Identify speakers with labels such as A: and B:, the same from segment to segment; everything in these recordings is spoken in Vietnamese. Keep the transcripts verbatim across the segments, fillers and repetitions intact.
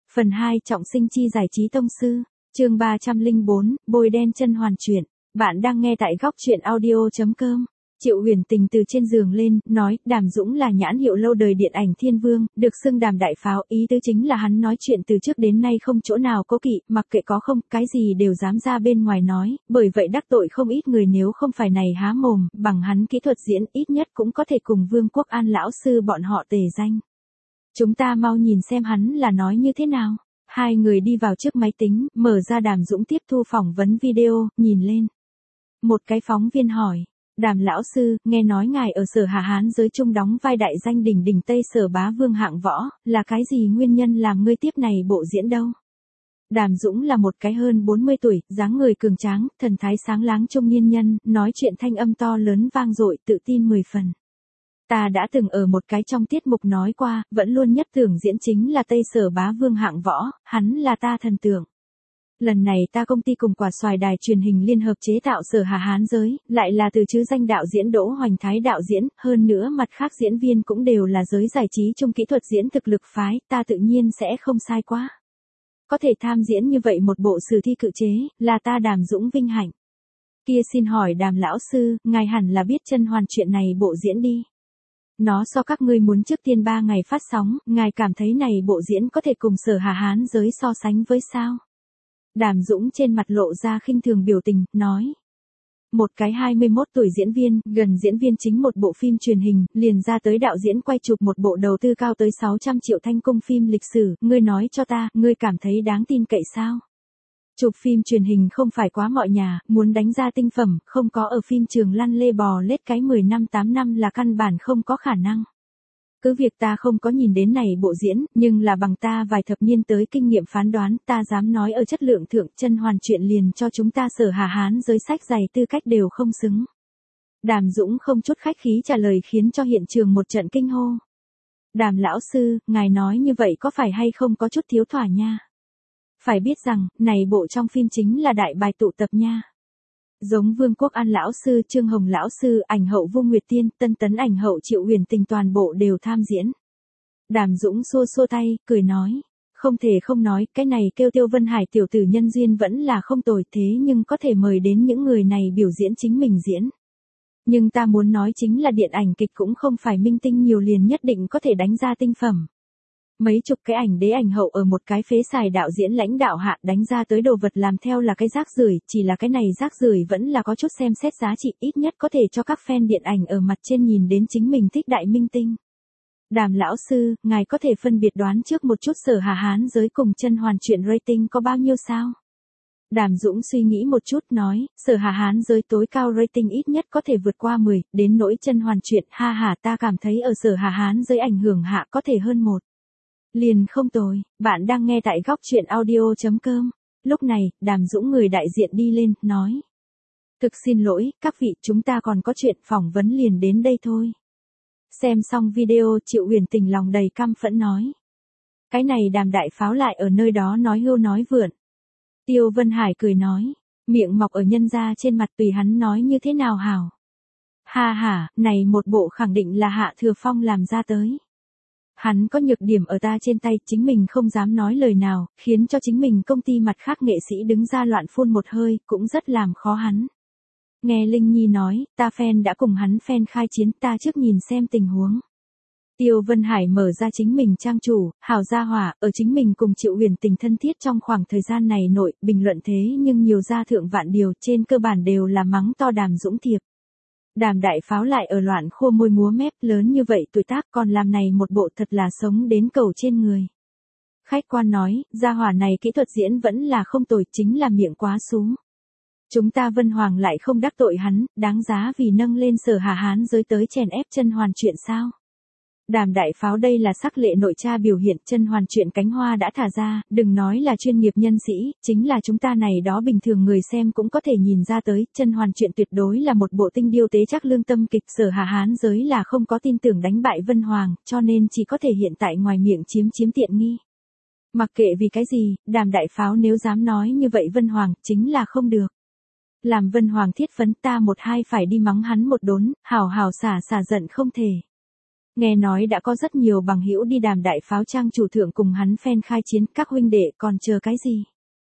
A: Phần hai Trọng sinh chi giải trí tông sư, chương ba trăm lẻ bốn, Bôi đen chân hoàn truyện. Bạn đang nghe tại góc truyện audio chấm com. Triệu Huyền Tình từ trên giường lên, nói, Đàm Dũng là nhãn hiệu lâu đời điện ảnh thiên vương, được xưng Đàm đại pháo, ý tứ chính là hắn nói chuyện từ trước đến nay không chỗ nào cố kỵ, mặc kệ có không, cái gì đều dám ra bên ngoài nói, bởi vậy đắc tội không ít người, nếu không phải này há mồm, bằng hắn kỹ thuật diễn ít nhất cũng có thể cùng Vương Quốc An lão sư bọn họ tề danh. Chúng ta mau nhìn xem hắn là nói như thế nào. Hai người đi vào trước máy tính, mở ra Đàm Dũng tiếp thu phỏng vấn video, nhìn lên. Một cái phóng viên hỏi, Đàm lão sư, nghe nói ngài ở Sở Hà Hán giới trung đóng vai đại danh đỉnh đỉnh Tây Sở bá vương hạng võ, là cái gì nguyên nhân làm ngươi tiếp này bộ diễn đâu? Đàm Dũng là một cái hơn bốn mươi tuổi, dáng người cường tráng, thần thái sáng láng trung niên nhân, nói chuyện thanh âm to lớn vang dội, tự tin mười phần. Ta đã từng ở một cái trong tiết mục nói qua, vẫn luôn nhất tưởng diễn chính là Tây Sở bá vương hạng võ, hắn là ta thần tượng. Lần này ta công ty cùng Quả Xoài đài truyền hình liên hợp chế tạo Sở Hà Hán giới, lại là từ chứ danh đạo diễn Đỗ Hoành Thái đạo diễn, hơn nữa mặt khác diễn viên cũng đều là giới giải trí trung kỹ thuật diễn thực lực phái, ta tự nhiên sẽ không sai quá. Có thể tham diễn như vậy một bộ sử thi cự chế, là ta Đàm Dũng vinh hạnh. Kia xin hỏi Đàm lão sư, ngài hẳn là biết chân hoàn chuyện này bộ diễn đi. Nó so các ngươi muốn trước tiên ba ngày phát sóng, ngài cảm thấy này bộ diễn có thể cùng Sở Hà Hán giới so sánh với sao? Đàm Dũng trên mặt lộ ra khinh thường biểu tình, nói. Một cái hai mươi mốt tuổi diễn viên, gần diễn viên chính một bộ phim truyền hình, liền ra tới đạo diễn quay chụp một bộ đầu tư cao tới sáu trăm triệu thanh công phim lịch sử, ngươi nói cho ta, ngươi cảm thấy đáng tin cậy sao? Chụp phim truyền hình không phải quá mọi nhà, muốn đánh ra tinh phẩm, không có ở phim trường lăn lê bò lết cái mười năm tám năm là căn bản không có khả năng. Cứ việc ta không có nhìn đến này bộ diễn, nhưng là bằng ta vài thập niên tới kinh nghiệm phán đoán, ta dám nói ở chất lượng thượng chân hoàn chuyện liền cho chúng ta Sở Hà Hán giới sách dày tư cách đều không xứng. Đàm Dũng không chút khách khí trả lời khiến cho hiện trường một trận kinh hô. Đàm lão sư, ngài nói như vậy có phải hay không có chút thiếu thỏa nha? Phải biết rằng, này bộ trong phim chính là đại bài tụ tập nha. Giống Vương Quốc An lão sư, Trương Hồng lão sư, ảnh hậu Vu Nguyệt Tiên, tân tấn ảnh hậu Triệu Huyền Tình toàn bộ đều tham diễn. Đàm Dũng xua xua tay, cười nói, không thể không nói, cái này kêu Tiêu Vân Hải tiểu tử nhân duyên vẫn là không tồi, thế nhưng có thể mời đến những người này biểu diễn chính mình diễn. Nhưng ta muốn nói chính là điện ảnh kịch cũng không phải minh tinh nhiều liền nhất định có thể đánh ra tinh phẩm. Mấy chục cái ảnh đế ảnh hậu ở một cái phế xài đạo diễn lãnh đạo hạ đánh ra tới đồ vật làm theo là cái rác rưởi, chỉ là cái này rác rưởi vẫn là có chút xem xét giá trị, ít nhất có thể cho các fan điện ảnh ở mặt trên nhìn đến chính mình thích đại minh tinh. Đàm lão sư, ngài có thể phân biệt đoán trước một chút Sở Hà Hán giới cùng chân hoàn chuyện rating có bao nhiêu sao? Đàm Dũng suy nghĩ một chút nói, Sở Hà Hán giới tối cao rating ít nhất có thể vượt qua mười, đến nỗi chân hoàn chuyện, ha ha, ta cảm thấy ở Sở Hà Hán giới ảnh hưởng hạ có thể hơn một. Liền không tồi, bạn đang nghe tại góc truyện audio chấm com. Lúc này, Đàm Dũng người đại diện đi lên, nói. Thực xin lỗi, các vị, chúng ta còn có chuyện phỏng vấn liền đến đây thôi. Xem xong video, Triệu Huyền Tình lòng đầy căm phẫn nói. Cái này Đàm đại pháo lại ở nơi đó nói hưu nói vượn. Tiêu Vân Hải cười nói, miệng mọc ở nhân ra trên mặt tùy hắn nói như thế nào hảo. Ha ha, này một bộ khẳng định là Hạ Thừa Phong làm ra tới. Hắn có nhược điểm ở ta trên tay, chính mình không dám nói lời nào, khiến cho chính mình công ty mặt khác nghệ sĩ đứng ra loạn phun một hơi, cũng rất làm khó hắn. Nghe Linh Nhi nói, ta fan đã cùng hắn fan khai chiến, ta trước nhìn xem tình huống. Tiêu Vân Hải mở ra chính mình trang chủ, hào gia hỏa, ở chính mình cùng Triệu Huyền Tình thân thiết trong khoảng thời gian này nội, bình luận thế nhưng nhiều gia thượng vạn điều, trên cơ bản đều là mắng to Đàm Dũng thiệp. Đàm đại pháo lại ở loạn khô môi múa mép lớn như vậy tuổi tác còn làm này một bộ thật là sống đến cầu trên người. Khách quan nói, gia hỏa này kỹ thuật diễn vẫn là không tồi, chính là miệng quá xú. Chúng ta Vân Hoàng lại không đắc tội hắn, đáng giá vì nâng lên Sở Hà Hán giới tới chèn ép chân hoàn chuyện sao? Đàm đại pháo đây là sắc lệ nội tra biểu hiện, chân hoàn chuyện cánh hoa đã thả ra, đừng nói là chuyên nghiệp nhân sĩ, chính là chúng ta này đó bình thường người xem cũng có thể nhìn ra tới, chân hoàn chuyện tuyệt đối là một bộ tinh điêu tế chắc lương tâm kịch, Sở Hà Hán giới là không có tin tưởng đánh bại Vân Hoàng, cho nên chỉ có thể hiện tại ngoài miệng chiếm chiếm tiện nghi. Mặc kệ vì cái gì, Đàm đại pháo nếu dám nói như vậy Vân Hoàng, chính là không được. Làm Vân Hoàng thiết phấn ta một hai phải đi mắng hắn một đốn, hào hào xả xả giận không thể. Nghe nói đã có rất nhiều bằng hữu đi đàm đại pháo trang chủ thượng cùng hắn fan khai chiến, các huynh đệ còn chờ cái gì?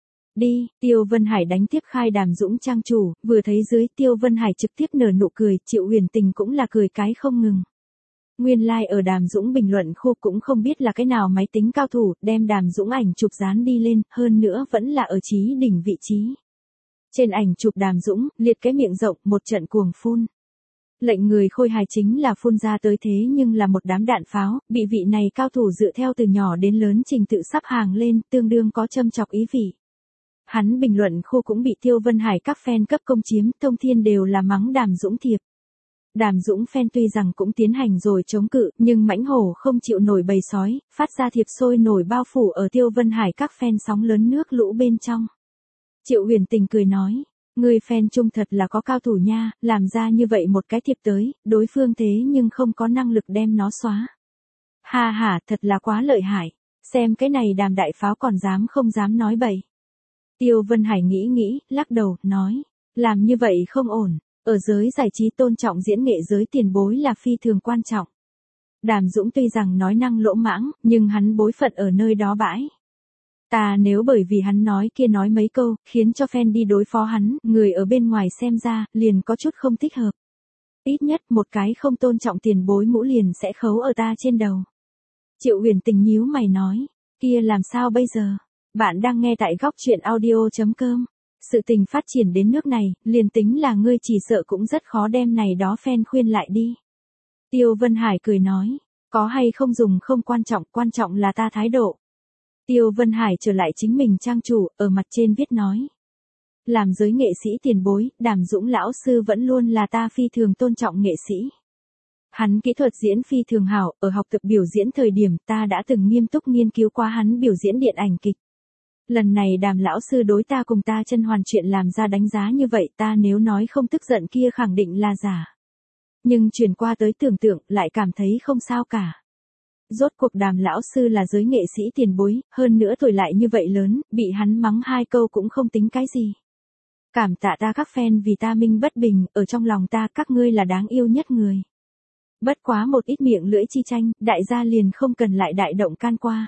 A: Đi, Tiêu Vân Hải đánh tiếp khai Đàm Dũng trang chủ, vừa thấy dưới Tiêu Vân Hải trực tiếp nở nụ cười, Triệu Huyền Tình cũng là cười cái không ngừng. Nguyên lai like ở Đàm Dũng bình luận khu cũng không biết là cái nào máy tính cao thủ, đem Đàm Dũng ảnh chụp dán đi lên, hơn nữa vẫn là ở chí đỉnh vị trí. Trên ảnh chụp Đàm Dũng, liệt cái miệng rộng, một trận cuồng phun. Lệnh người khôi hài chính là phun ra tới thế nhưng là một đám đạn pháo, bị vị này cao thủ dựa theo từ nhỏ đến lớn trình tự sắp hàng lên, tương đương có châm chọc ý vị. Hắn bình luận khu cũng bị Tiêu Vân Hải các fan cấp công chiếm, thông thiên đều là mắng Đàm Dũng thiệp. Đàm Dũng fan tuy rằng cũng tiến hành rồi chống cự, nhưng mãnh hổ không chịu nổi bầy sói, phát ra thiệp sôi nổi bao phủ ở Tiêu Vân Hải các fan sóng lớn nước lũ bên trong. Triệu Huyền Tình cười nói, người fan trung thật là có cao thủ nha, làm ra như vậy một cái thiệp tới, đối phương thế nhưng không có năng lực đem nó xóa. Ha ha, thật là quá lợi hại, xem cái này Đàm đại pháo còn dám không dám nói bậy. Tiêu Vân Hải nghĩ nghĩ, lắc đầu, nói, làm như vậy không ổn, ở giới giải trí tôn trọng diễn nghệ giới tiền bối là phi thường quan trọng. Đàm Dũng tuy rằng nói năng lỗ mãng, nhưng hắn bối phận ở nơi đó bãi. Ta nếu bởi vì hắn nói kia nói mấy câu, khiến cho fan đi đối phó hắn, người ở bên ngoài xem ra, liền có chút không thích hợp. Ít nhất một cái không tôn trọng tiền bối mũ liền sẽ khấu ở ta trên đầu. Triệu Huyền Tình nhíu mày nói, kia làm sao bây giờ? Bạn đang nghe tại góc truyện audio chấm com. Sự tình phát triển đến nước này, liền tính là ngươi chỉ sợ cũng rất khó đem này đó fan khuyên lại đi. Tiêu Vân Hải cười nói, có hay không dùng không quan trọng, quan trọng là ta thái độ. Tiêu Vân Hải trở lại chính mình trang chủ, ở mặt trên viết nói. Làm giới nghệ sĩ tiền bối, Đàm Dũng lão sư vẫn luôn là ta phi thường tôn trọng nghệ sĩ. Hắn kỹ thuật diễn phi thường hảo, ở học tập biểu diễn thời điểm ta đã từng nghiêm túc nghiên cứu qua hắn biểu diễn điện ảnh kịch. Lần này Đàm lão sư đối ta cùng ta chân hoàn chuyện làm ra đánh giá như vậy, ta nếu nói không tức giận kia khẳng định là giả. Nhưng chuyển qua tới tưởng tượng, lại cảm thấy không sao cả. Rốt cuộc Đàm lão sư là giới nghệ sĩ tiền bối, hơn nữa tuổi lại như vậy lớn, bị hắn mắng hai câu cũng không tính cái gì. Cảm tạ ta các fan vì ta minh bất bình, ở trong lòng ta các ngươi là đáng yêu nhất người. Bất quá một ít miệng lưỡi chi tranh, đại gia liền không cần lại đại động can qua.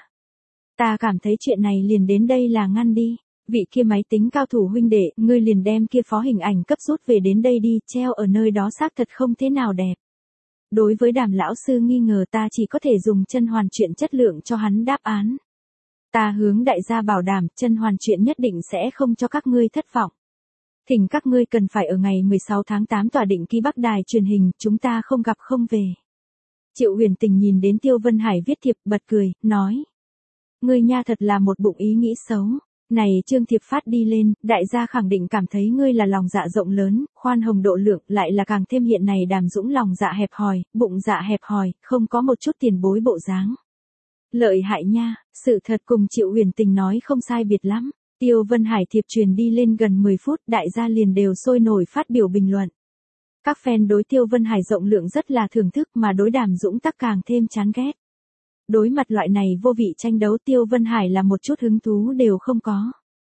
A: Ta cảm thấy chuyện này liền đến đây là ngăn đi, vị kia máy tính cao thủ huynh đệ, ngươi liền đem kia phó hình ảnh cấp rút về đến đây đi, treo ở nơi đó xác thật không thế nào đẹp. Đối với Đàm lão sư nghi ngờ ta chỉ có thể dùng chân hoàn chuyện chất lượng cho hắn đáp án. Ta hướng đại gia bảo đảm, chân hoàn chuyện nhất định sẽ không cho các ngươi thất vọng. Thỉnh các ngươi cần phải ở ngày mười sáu tháng tám tòa định ký Bắc Đài truyền hình, chúng ta không gặp không về. Triệu Huyền Tình nhìn đến Tiêu Vân Hải viết thiệp, bật cười, nói. Ngươi nha thật là một bụng ý nghĩ xấu. Này chương thiệp phát đi lên, đại gia khẳng định cảm thấy ngươi là lòng dạ rộng lớn, khoan hồng độ lượng, lại là càng thêm hiện này Đàm Dũng lòng dạ hẹp hòi, bụng dạ hẹp hòi, không có một chút tiền bối bộ dáng. Lợi hại nha, sự thật cùng Triệu Huyền Tình nói không sai biệt lắm. Tiêu Vân Hải thiệp truyền đi lên gần mười phút, đại gia liền đều sôi nổi phát biểu bình luận. Các fan đối Tiêu Vân Hải rộng lượng rất là thưởng thức, mà đối Đàm Dũng tắc càng thêm chán ghét. Đối mặt loại này vô vị tranh đấu, Tiêu Vân Hải là một chút hứng thú đều không có.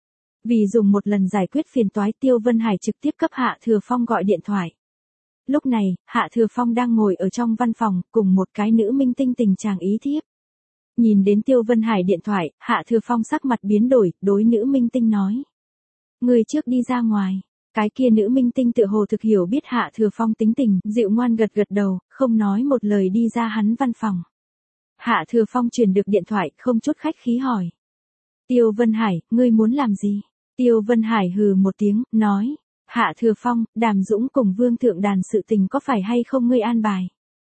A: Vì dùng một lần giải quyết phiền toái, Tiêu Vân Hải trực tiếp cấp Hạ Thừa Phong gọi điện thoại. Lúc này, Hạ Thừa Phong đang ngồi ở trong văn phòng, cùng một cái nữ minh tinh tình chàng ý thiếp. Nhìn đến Tiêu Vân Hải điện thoại, Hạ Thừa Phong sắc mặt biến đổi, đối nữ minh tinh nói. Người trước đi ra ngoài. Cái kia nữ minh tinh tự hồ thực hiểu biết Hạ Thừa Phong tính tình, dịu ngoan gật gật đầu, không nói một lời đi ra hắn văn phòng. Hạ Thừa Phong truyền được điện thoại, không chút khách khí hỏi. Tiêu Vân Hải, ngươi muốn làm gì? Tiêu Vân Hải hừ một tiếng, nói. Hạ Thừa Phong, Đàm Dũng cùng Vương Thượng Đàn sự tình có phải hay không ngươi an bài?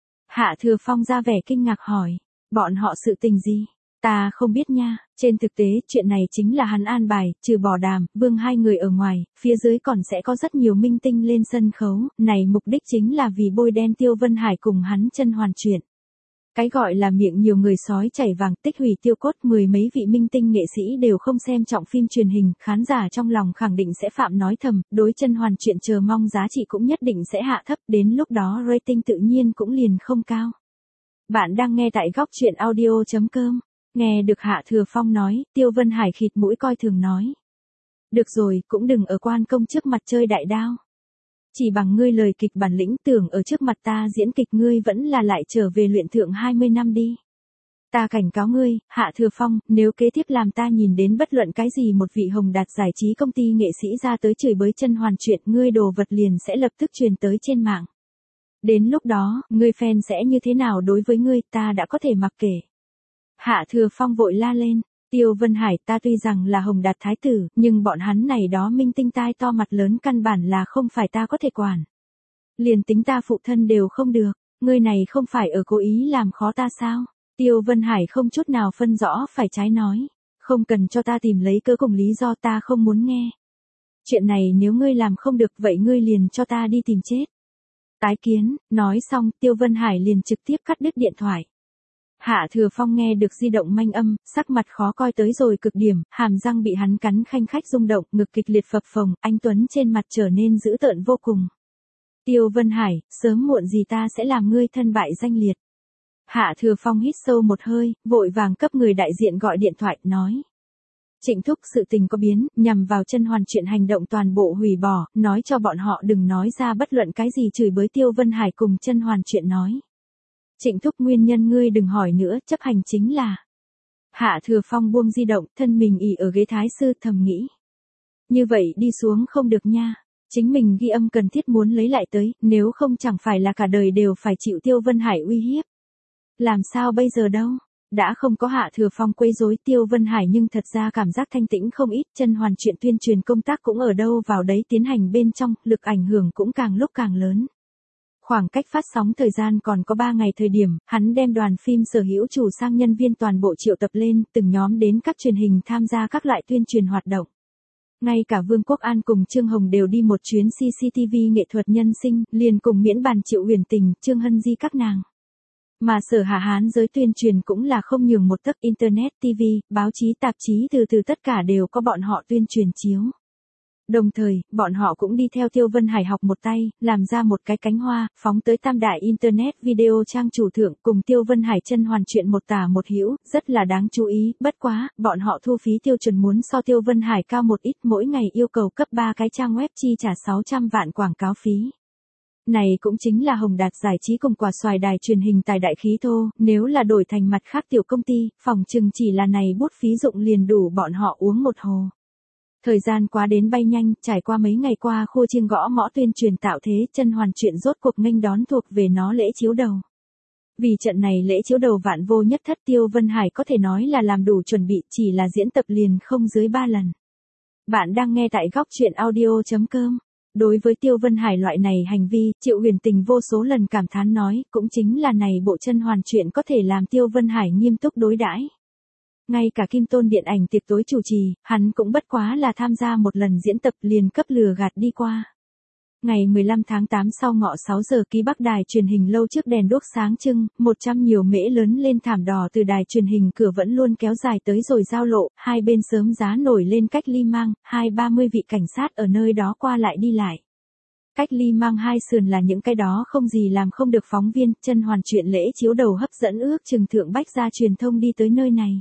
A: Hạ Thừa Phong ra vẻ kinh ngạc hỏi. Bọn họ sự tình gì? Ta không biết nha, trên thực tế, chuyện này chính là hắn an bài, trừ bỏ Đàm, Vương hai người ở ngoài, phía dưới còn sẽ có rất nhiều minh tinh lên sân khấu, này mục đích chính là vì bôi đen Tiêu Vân Hải cùng hắn chân hoàn chuyện. Cái gọi là miệng nhiều người sói chảy vàng, tích hủy tiêu cốt, mười mấy vị minh tinh nghệ sĩ đều không xem trọng phim truyền hình, khán giả trong lòng khẳng định sẽ phạm nói thầm, đối chân hoàn chuyện chờ mong giá trị cũng nhất định sẽ hạ thấp, đến lúc đó rating tự nhiên cũng liền không cao. Bạn đang nghe tại góc truyện audio chấm com. Nghe được Hạ Thừa Phong nói, Tiêu Vân Hải khịt mũi coi thường nói. Được rồi, cũng đừng ở quan công trước mặt chơi đại đao. Chỉ bằng ngươi lời kịch bản lĩnh, tưởng ở trước mặt ta diễn kịch ngươi vẫn là lại trở về luyện thượng hai mươi năm đi. Ta cảnh cáo ngươi, Hạ Thừa Phong, nếu kế tiếp làm ta nhìn đến bất luận cái gì một vị hồng đạt giải trí công ty nghệ sĩ ra tới chửi bới Chân Hoàn chuyện, ngươi đồ vật liền sẽ lập tức truyền tới trên mạng. Đến lúc đó, ngươi fan sẽ như thế nào đối với ngươi, ta đã có thể mặc kệ. Hạ Thừa Phong vội la lên, Tiêu Vân Hải, ta tuy rằng là hồng đạt thái tử, nhưng bọn hắn này đó minh tinh tai to mặt lớn căn bản là không phải ta có thể quản. Liền tính ta phụ thân đều không được, ngươi này không phải ở cố ý làm khó ta sao? Tiêu Vân Hải không chút nào phân rõ phải trái nói, không cần cho ta tìm lấy cớ cùng lý do, ta không muốn nghe. Chuyện này nếu ngươi làm không được vậy ngươi liền cho ta đi tìm chết. Tái kiến, nói xong Tiêu Vân Hải liền trực tiếp cắt đứt điện thoại. Hạ Thừa Phong nghe được di động manh âm, sắc mặt khó coi tới rồi cực điểm, hàm răng bị hắn cắn khanh khách rung động, ngực kịch liệt phập phồng, anh tuấn trên mặt trở nên dữ tợn vô cùng. Tiêu Vân Hải, sớm muộn gì ta sẽ làm ngươi thân bại danh liệt. Hạ Thừa Phong hít sâu một hơi, vội vàng cấp người đại diện gọi điện thoại, nói. Trịnh thúc, sự tình có biến, nhằm vào Chân Hoàn chuyện hành động toàn bộ hủy bỏ, nói cho bọn họ đừng nói ra bất luận cái gì chửi bới Tiêu Vân Hải cùng Chân Hoàn chuyện nói. Trịnh thúc, nguyên nhân ngươi đừng hỏi nữa, chấp hành chính là. Hạ Thừa Phong buông di động, thân mình ỉ ở ghế thái sư, thầm nghĩ. Như vậy đi xuống không được nha. Chính mình ghi âm cần thiết muốn lấy lại tới, nếu không chẳng phải là cả đời đều phải chịu Tiêu Vân Hải uy hiếp. Làm sao bây giờ đâu? Đã không có Hạ Thừa Phong quấy rối, Tiêu Vân Hải nhưng thật ra cảm giác thanh tĩnh không ít, Chân Hoàn chuyện tuyên truyền công tác cũng ở đâu vào đấy tiến hành bên trong, lực ảnh hưởng cũng càng lúc càng lớn. Khoảng cách phát sóng thời gian còn có ba ngày thời điểm, hắn đem đoàn phim sở hữu chủ sang nhân viên toàn bộ triệu tập lên, từng nhóm đến các truyền hình tham gia các loại tuyên truyền hoạt động. Ngay cả Vương Quốc An cùng Trương Hồng đều đi một chuyến xê xê tê vê nghệ thuật nhân sinh, liền cùng miễn bàn Triệu Huyền Tình, Trương Hân Di các nàng. Mà Sở Hà Hán giới tuyên truyền cũng là không nhường một tấc, internet, ti vi, báo chí, tạp chí từ từ tất cả đều có bọn họ tuyên truyền chiếu. Đồng thời, bọn họ cũng đi theo Tiêu Vân Hải học một tay, làm ra một cái cánh hoa, phóng tới tam đại internet video trang chủ thượng, cùng Tiêu Vân Hải Chân Hoàn chuyện một tả một hữu, rất là đáng chú ý, bất quá, bọn họ thu phí tiêu chuẩn muốn so Tiêu Vân Hải cao một ít, mỗi ngày yêu cầu cấp ba cái trang web chi trả sáu trăm vạn quảng cáo phí. Này cũng chính là Hồng Đạt giải trí cùng Quả Xoài đài truyền hình tài đại khí thô, nếu là đổi thành mặt khác tiểu công ty, phòng chừng chỉ là này bút phí dụng liền đủ bọn họ uống một hồ. Thời gian quá đến bay nhanh, trải qua mấy ngày qua khua chiêng gõ mõ tuyên truyền tạo thế, Chân Hoàn chuyện rốt cuộc nghênh đón thuộc về nó lễ chiếu đầu. Vì trận này lễ chiếu đầu vạn vô nhất thất, Tiêu Vân Hải có thể nói là làm đủ chuẩn bị, chỉ là diễn tập liền không dưới ba lần. Bạn đang nghe tại góc truyện audio chấm com. Đối với Tiêu Vân Hải loại này hành vi, Triệu Huyền Tình vô số lần cảm thán nói, cũng chính là này bộ Chân Hoàn chuyện có thể làm Tiêu Vân Hải nghiêm túc đối đãi. Ngay cả Kim Tôn điện ảnh tiệc tối chủ trì, hắn cũng bất quá là tham gia một lần diễn tập liền cấp lừa gạt đi qua. Ngày mười lăm tháng tám sau ngọ sáu giờ, ký Bắc đài truyền hình lâu trước đèn đuốc sáng trưng, một trăm nhiều mễ lớn lên thảm đỏ từ đài truyền hình cửa vẫn luôn kéo dài tới rồi giao lộ, hai bên sớm giá nổi lên cách ly mang, hai ba mươi vị cảnh sát ở nơi đó qua lại đi lại. Cách ly mang hai sườn là những cái đó không gì làm không được phóng viên, Chân Hoàn chuyện lễ chiếu đầu hấp dẫn ước chừng thượng bách gia truyền thông đi tới nơi này.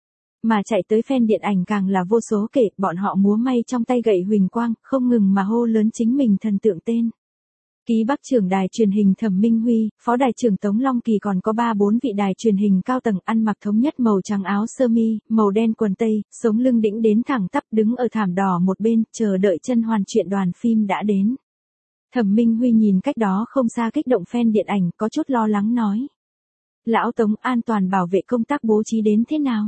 A: Mà chạy tới fan điện ảnh càng là vô số kể, bọn họ múa may trong tay gậy huỳnh quang, không ngừng mà hô lớn chính mình thần tượng tên. Ký Bắc trưởng đài truyền hình Thẩm Minh Huy, phó đài trưởng Tống Long Kỳ còn có ba bốn vị đài truyền hình cao tầng ăn mặc thống nhất màu trắng áo sơ mi, màu đen quần tây, sống lưng đĩnh đến thẳng tắp đứng ở thảm đỏ một bên, chờ đợi Chân Hoàn chuyện đoàn phim đã đến. Thẩm Minh Huy nhìn cách đó không xa kích động fan điện ảnh, có chút lo lắng nói. Lão Tống, an toàn bảo vệ công tác bố trí đến thế nào?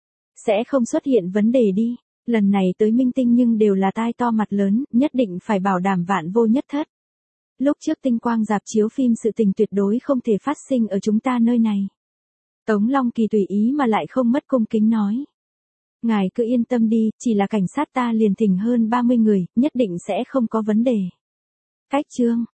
A: Sẽ không xuất hiện vấn đề đi, lần này tới minh tinh nhưng đều là tai to mặt lớn, nhất định phải bảo đảm vạn vô nhất thất. Lúc trước tinh quang rạp chiếu phim sự tình tuyệt đối không thể phát sinh ở chúng ta nơi này. Tống Long Kỳ tùy ý mà lại không mất cung kính nói. Ngài cứ yên tâm đi, chỉ là cảnh sát ta liền thỉnh hơn ba mươi người, nhất định sẽ không có vấn đề. Cách chương,